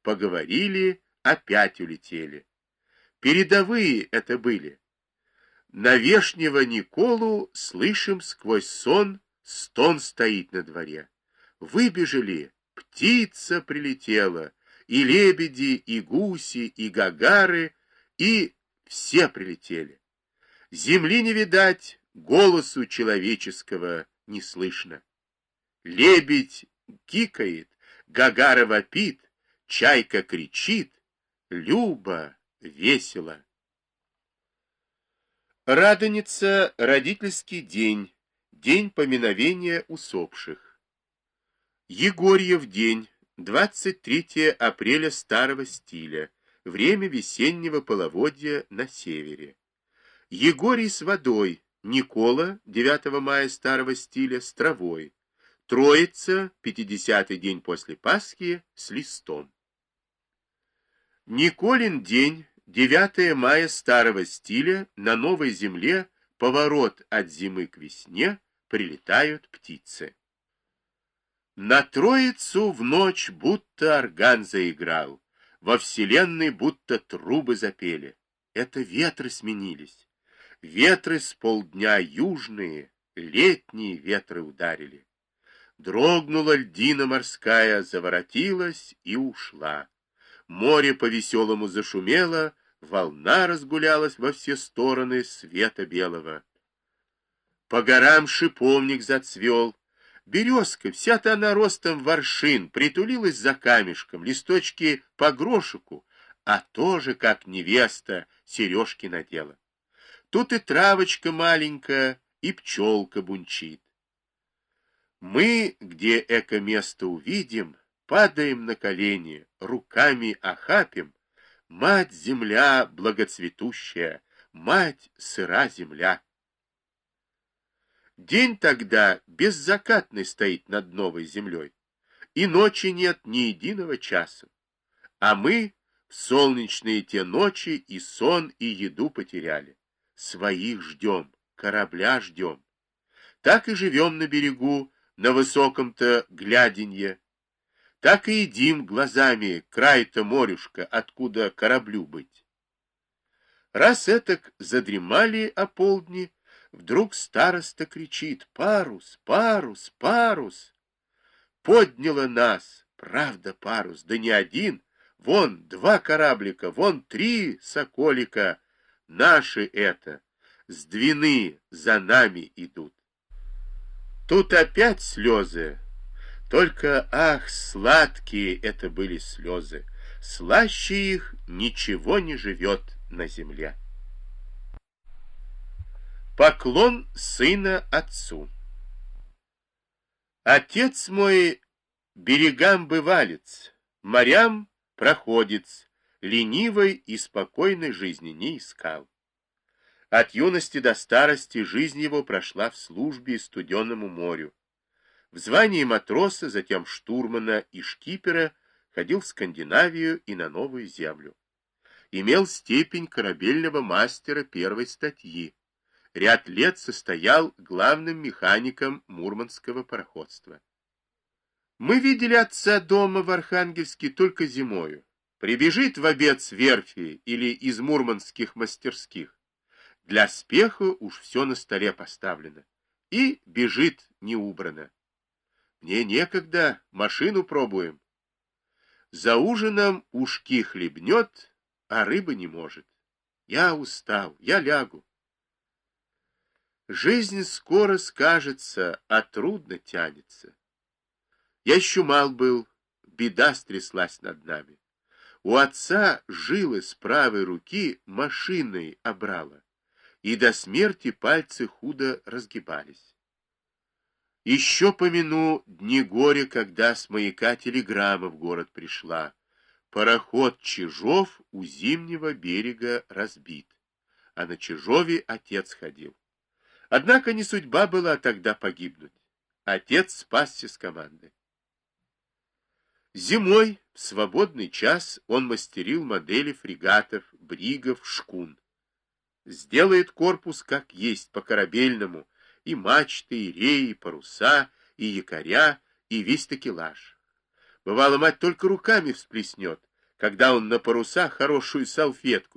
поговорили, опять улетели. Передовые это были. На вешнего Николу слышим сквозь сон, стон стоит на дворе. Выбежали, птица прилетела, и лебеди, и гуси, и гагары, и все прилетели. Земли не видать, голосу человеческого не слышно. Лебедь гикает, гагара вопит, чайка кричит, любо, весело. Радоница — родительский день, день поминовения усопших. Егорьев день, 23 апреля старого стиля, время весеннего половодья на севере. Егорий с водой, Никола, 9 мая старого стиля, с травой. Троица, 50-й день после Пасхи, с листом. Николин день, 9 мая старого стиля, на новой земле, поворот от зимы к весне, прилетают птицы. На Троицу в ночь будто орган заиграл, во вселенной будто трубы запели. Это ветры сменились. Ветры с полдня южные, летние ветры ударили. Дрогнула льдина морская, заворотилась и ушла. Море по-веселому зашумело, волна разгулялась во все стороны света белого. По горам шиповник зацвел. Березка, вся-то она ростом в аршин, притулилась за камешком, листочки по грошику, а тоже, как невеста, сережки надела. Тут и травочка маленькая, и пчелка бунчит. Мы, где эко-место увидим, падаем на колени, руками охапим. Мать-земля благоцветущая, мать-сыра земля. День тогда беззакатный стоит над новой землей, и ночи нет ни единого часа. А мы в солнечные те ночи и сон, и еду потеряли. Своих ждем, корабля ждем. Так и живем на берегу, на высоком-то гляденье. Так и едим глазами край-то морюшка, откуда кораблю быть. Раз этак задремали о полдни, вдруг староста кричит: «Парус, парус, парус!» Подняло нас, правда, парус, да не один. Вон 2 кораблика, вон 3 соколика. Наши это, с Двины за нами идут. Тут опять слезы. Только, ах, сладкие это были слезы. Слаще их ничего не живет на земле. Поклон сына отцу. Отец мой берегам бывалец, морям проходец, ленивой и спокойной жизни не искал. От юности до старости жизнь его прошла в службе студенному морю. В звании матроса, затем штурмана и шкипера ходил в Скандинавию и на Новую Землю. Имел степень корабельного мастера первой статьи. Ряд лет состоял главным механиком мурманского пароходства. Мы видели отца дома в Архангельске только зимою. Прибежит в обед с верфи или из мурманских мастерских. Для спеха уж все на столе поставлено. И бежит не убрано. Мне некогда, машину пробуем. За ужином ушки хлебнет, а рыба не может. Я устал, я лягу. Жизнь скоро скажется, а трудно тянется. Я еще мал был, беда стряслась над нами. У отца жилы с правой руки машиной обрала, и до смерти пальцы худо разгибались. Еще помяну дни горя, когда с маяка телеграмма в город пришла. Пароход Чижов у Зимнего берега разбит, а на Чижове отец ходил. Однако не судьба была тогда погибнуть. Отец спасся с команды. Зимой, в свободный час, он мастерил модели фрегатов, бригов, шкун. Сделает корпус как есть, по-корабельному, и мачты, и реи, и паруса, и якоря, и весь такелаж. Бывало, мать только руками всплеснет. когда он на парусах хорошую салфетку